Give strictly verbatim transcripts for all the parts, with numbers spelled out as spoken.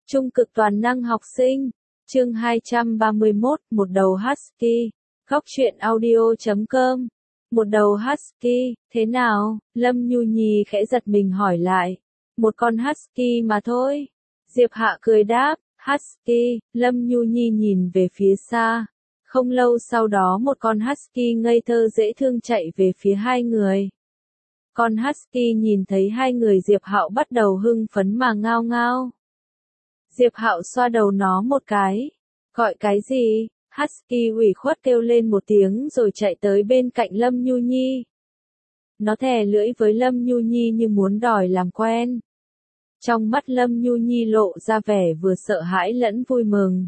Trung cực toàn năng học sinh, chương hai trăm ba mươi mốt, một đầu husky, góc truyện audio chấm com. Một đầu husky, thế nào? Lâm Nhu Nhi khẽ giật mình hỏi lại. Một con husky mà thôi. Diệp Hạ cười đáp, husky. Lâm Nhu Nhi nhìn về phía xa. Không lâu sau đó một con husky ngây thơ dễ thương chạy về phía hai người. Con husky nhìn thấy hai người Diệp Hạo bắt đầu hưng phấn mà ngao ngao. Diệp Hạo xoa đầu nó một cái. Gọi cái gì? Husky ủy khuất kêu lên một tiếng rồi chạy tới bên cạnh Lâm Nhu Nhi. Nó thè lưỡi với Lâm Nhu Nhi như muốn đòi làm quen. Trong mắt Lâm Nhu Nhi lộ ra vẻ vừa sợ hãi lẫn vui mừng.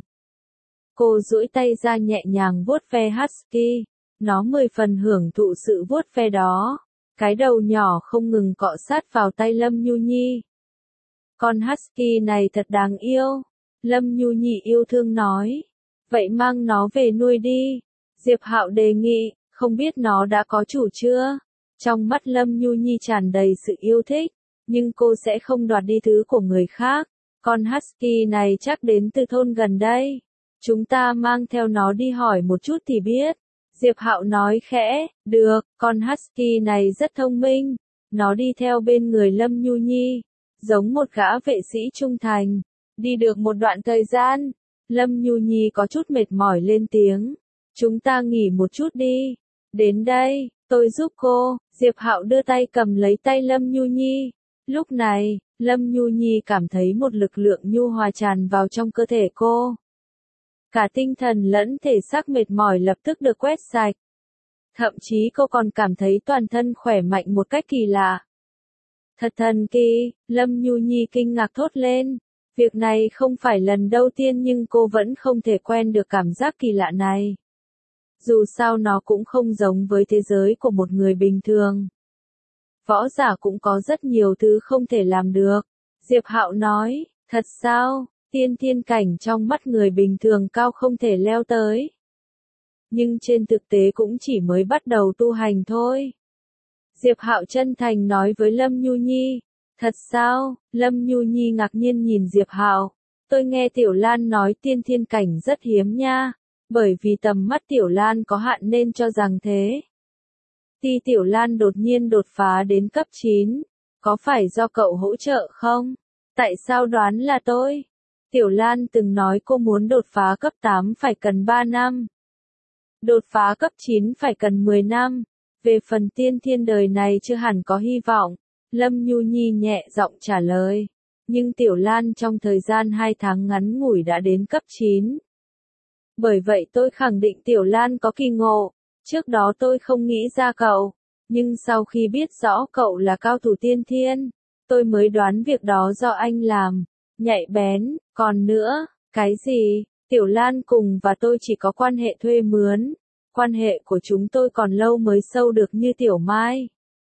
Cô duỗi tay ra nhẹ nhàng vuốt ve Husky. Nó mười phần hưởng thụ sự vuốt ve đó. Cái đầu nhỏ không ngừng cọ sát vào tay Lâm Nhu Nhi. Con husky này thật đáng yêu. Lâm Nhu Nhi yêu thương nói. Vậy mang nó về nuôi đi. Diệp Hạo đề nghị, không biết nó đã có chủ chưa? Trong mắt Lâm Nhu Nhi tràn đầy sự yêu thích, nhưng cô sẽ không đoạt đi thứ của người khác. Con husky này chắc đến từ thôn gần đây. Chúng ta mang theo nó đi hỏi một chút thì biết. Diệp Hạo nói khẽ, được, con husky này rất thông minh. Nó đi theo bên người Lâm Nhu Nhi, giống một gã vệ sĩ trung thành. Đi được một đoạn thời gian, Lâm Nhu Nhi có chút mệt mỏi lên tiếng. Chúng ta nghỉ một chút đi. Đến đây, tôi giúp cô. Diệp Hạo đưa tay cầm lấy tay Lâm Nhu Nhi. Lúc này, Lâm Nhu Nhi cảm thấy một lực lượng nhu hòa tràn vào trong cơ thể cô. Cả tinh thần lẫn thể xác mệt mỏi lập tức được quét sạch. Thậm chí cô còn cảm thấy toàn thân khỏe mạnh một cách kỳ lạ. Thật thần kỳ, Lâm Nhu Nhi kinh ngạc thốt lên. Việc này không phải lần đầu tiên nhưng cô vẫn không thể quen được cảm giác kỳ lạ này. Dù sao nó cũng không giống với thế giới của một người bình thường. Võ giả cũng có rất nhiều thứ không thể làm được. Diệp Hạo nói, thật sao? Tiên thiên cảnh trong mắt người bình thường cao không thể leo tới. Nhưng trên thực tế cũng chỉ mới bắt đầu tu hành thôi. Diệp Hạo chân thành nói với Lâm Nhu Nhi. Thật sao? Lâm Nhu Nhi ngạc nhiên nhìn Diệp Hạo. Tôi nghe Tiểu Lan nói tiên thiên cảnh rất hiếm nha. Bởi vì tầm mắt Tiểu Lan có hạn nên cho rằng thế. Ti Tiểu Lan đột nhiên đột phá đến cấp chín. Có phải do cậu hỗ trợ không? Tại sao đoán là tôi? Tiểu Lan từng nói cô muốn đột phá cấp tám phải cần ba năm. Đột phá cấp chín phải cần mười năm. Về phần tiên thiên đời này chưa hẳn có hy vọng. Lâm Nhu Nhi nhẹ giọng trả lời. Nhưng Tiểu Lan trong thời gian hai tháng ngắn ngủi đã đến cấp chín. Bởi vậy tôi khẳng định Tiểu Lan có kỳ ngộ. Trước đó tôi không nghĩ ra cậu. Nhưng sau khi biết rõ cậu là cao thủ tiên thiên, tôi mới đoán việc đó do anh làm. Nhạy bén, còn nữa, cái gì? Tiểu Lan cùng và tôi chỉ có quan hệ thuê mướn. Quan hệ của chúng tôi còn lâu mới sâu được như Tiểu Mai.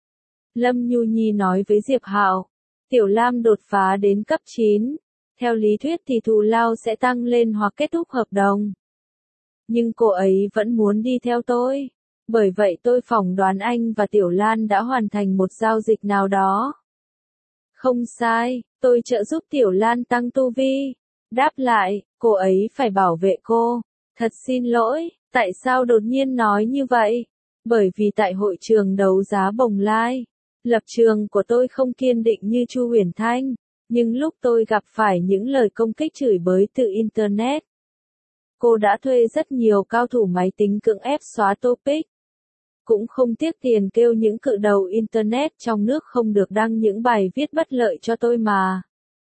Lâm Nhu Nhi nói với Diệp Hạo. Tiểu Lam đột phá đến cấp chín. Theo lý thuyết thì thù lao sẽ tăng lên hoặc kết thúc hợp đồng. Nhưng cô ấy vẫn muốn đi theo tôi. Bởi vậy tôi phỏng đoán anh và Tiểu Lan đã hoàn thành một giao dịch nào đó. Không sai, tôi trợ giúp Tiểu Lan tăng tu vi. Đáp lại, cô ấy phải bảo vệ cô. Thật xin lỗi, tại sao đột nhiên nói như vậy? Bởi vì tại hội trường đấu giá Bồng Lai, lập trường của tôi không kiên định như Chu Huyền Thanh. Nhưng lúc tôi gặp phải những lời công kích chửi bới từ Internet, cô đã thuê rất nhiều cao thủ máy tính cưỡng ép xóa topic. Cũng không tiếc tiền kêu những cự đầu Internet trong nước không được đăng những bài viết bất lợi cho tôi mà.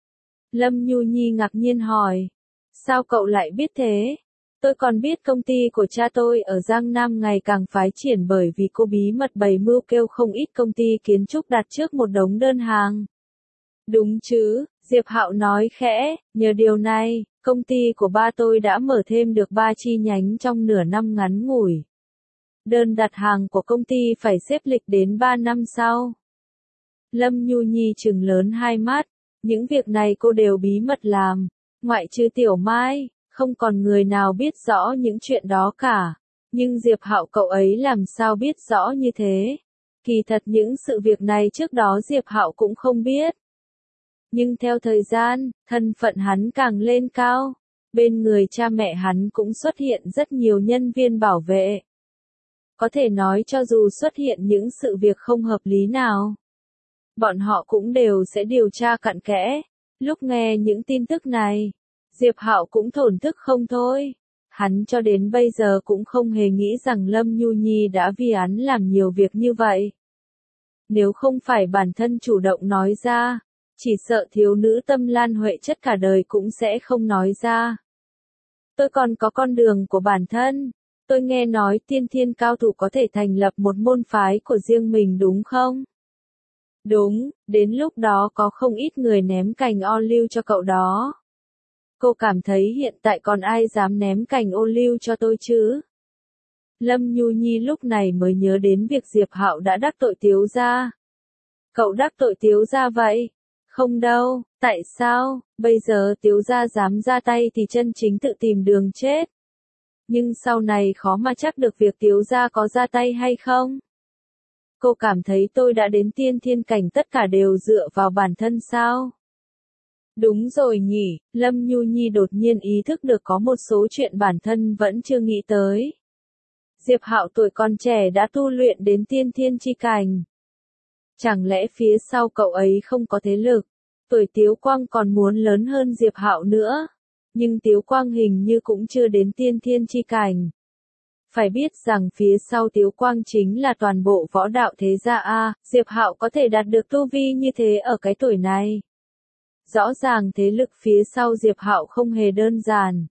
Lâm Nhu Nhi ngạc nhiên hỏi. Sao cậu lại biết thế? Tôi còn biết công ty của cha tôi ở Giang Nam ngày càng phái triển bởi vì cô bí mật bày mưu kêu không ít công ty kiến trúc đặt trước một đống đơn hàng. Đúng chứ, Diệp Hạo nói khẽ, nhờ điều này, công ty của ba tôi đã mở thêm được ba chi nhánh trong nửa năm ngắn ngủi. Đơn đặt hàng của công ty phải xếp lịch đến ba năm sau. Lâm Nhu Nhi trừng lớn hai mắt, những việc này cô đều bí mật làm, ngoại trừ Tiểu Mai, không còn người nào biết rõ những chuyện đó cả. Nhưng Diệp Hạo cậu ấy làm sao biết rõ như thế? Kỳ thật những sự việc này trước đó Diệp Hạo cũng không biết. Nhưng theo thời gian, thân phận hắn càng lên cao. Bên người cha mẹ hắn cũng xuất hiện rất nhiều nhân viên bảo vệ. Có thể nói cho dù xuất hiện những sự việc không hợp lý nào, bọn họ cũng đều sẽ điều tra cặn kẽ. Lúc nghe những tin tức này, Diệp Hạo cũng thổn thức không thôi. Hắn cho đến bây giờ cũng không hề nghĩ rằng Lâm Nhu Nhi đã vì hắn làm nhiều việc như vậy. Nếu không phải bản thân chủ động nói ra, chỉ sợ thiếu nữ Tâm Lan Huệ chất cả đời cũng sẽ không nói ra. Tôi còn có con đường của bản thân. Tôi nghe nói tiên thiên cao thủ có thể thành lập một môn phái của riêng mình đúng không? Đúng, đến lúc đó có không ít người ném cành ô liu cho cậu đó. Cô cảm thấy hiện tại còn ai dám ném cành ô liu cho tôi chứ? Lâm Nhu Nhi lúc này mới nhớ đến việc Diệp Hạo đã đắc tội Tiếu gia. Cậu đắc tội Tiếu gia vậy? Không đâu, tại sao? Bây giờ Tiếu gia dám ra tay thì chân chính tự tìm đường chết. Nhưng sau này khó mà chắc được việc Tiếu gia có ra tay hay không. Cô cảm thấy tôi đã đến tiên thiên cảnh tất cả đều dựa vào bản thân sao? Đúng rồi nhỉ, Lâm Nhu Nhi đột nhiên ý thức được có một số chuyện bản thân vẫn chưa nghĩ tới. Diệp Hạo tuổi còn trẻ đã tu luyện đến tiên thiên chi cảnh. Chẳng lẽ phía sau cậu ấy không có thế lực? Tuổi Tiếu Quang còn muốn lớn hơn Diệp Hạo nữa. Nhưng Tiếu Quang hình như cũng chưa đến tiên thiên chi cảnh. Phải biết rằng phía sau Tiếu Quang chính là toàn bộ võ đạo thế gia a, Diệp Hạo có thể đạt được tu vi như thế ở cái tuổi này. Rõ ràng thế lực phía sau Diệp Hạo không hề đơn giản.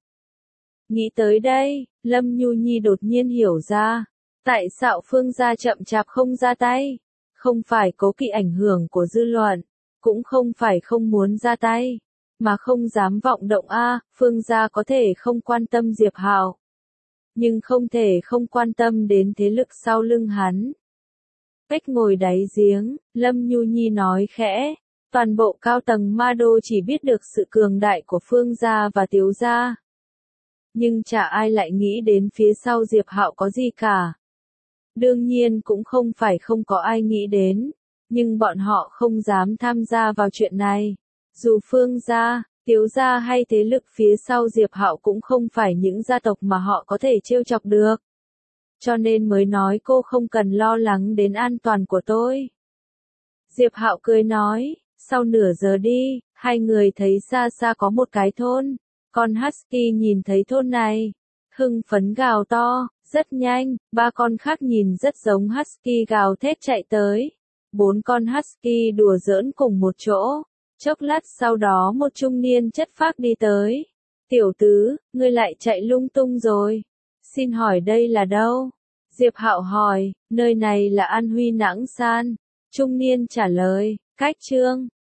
Nghĩ tới đây, Lâm Nhu Nhi đột nhiên hiểu ra, tại sao Phương gia chậm chạp không ra tay, không phải cố kỵ ảnh hưởng của dư luận, cũng không phải không muốn ra tay, mà không dám vọng động a, Phương gia có thể không quan tâm Diệp Hạo, nhưng không thể không quan tâm đến thế lực sau lưng hắn. Cách ngồi đáy giếng, Lâm Nhu Nhi nói khẽ, toàn bộ cao tầng Ma Đô chỉ biết được sự cường đại của Phương gia và Tiếu gia. Nhưng chả ai lại nghĩ đến phía sau Diệp Hạo có gì cả. Đương nhiên cũng không phải không có ai nghĩ đến, nhưng bọn họ không dám tham gia vào chuyện này. Dù Phương gia, Tiếu gia hay thế lực phía sau Diệp Hạo cũng không phải những gia tộc mà họ có thể trêu chọc được. Cho nên mới nói cô không cần lo lắng đến an toàn của tôi. Diệp Hạo cười nói, sau nửa giờ đi, hai người thấy xa xa có một cái thôn. Con Husky nhìn thấy thôn này, hưng phấn gào to, rất nhanh, ba con khác nhìn rất giống Husky gào thét chạy tới. Bốn con Husky đùa giỡn cùng một chỗ. Chốc lát sau đó một trung niên chất phác đi tới. Tiểu tứ, ngươi lại chạy lung tung rồi. Xin hỏi đây là đâu? Diệp Hạo hỏi, nơi này là An Huy Nãng San. Trung niên trả lời, cách chương.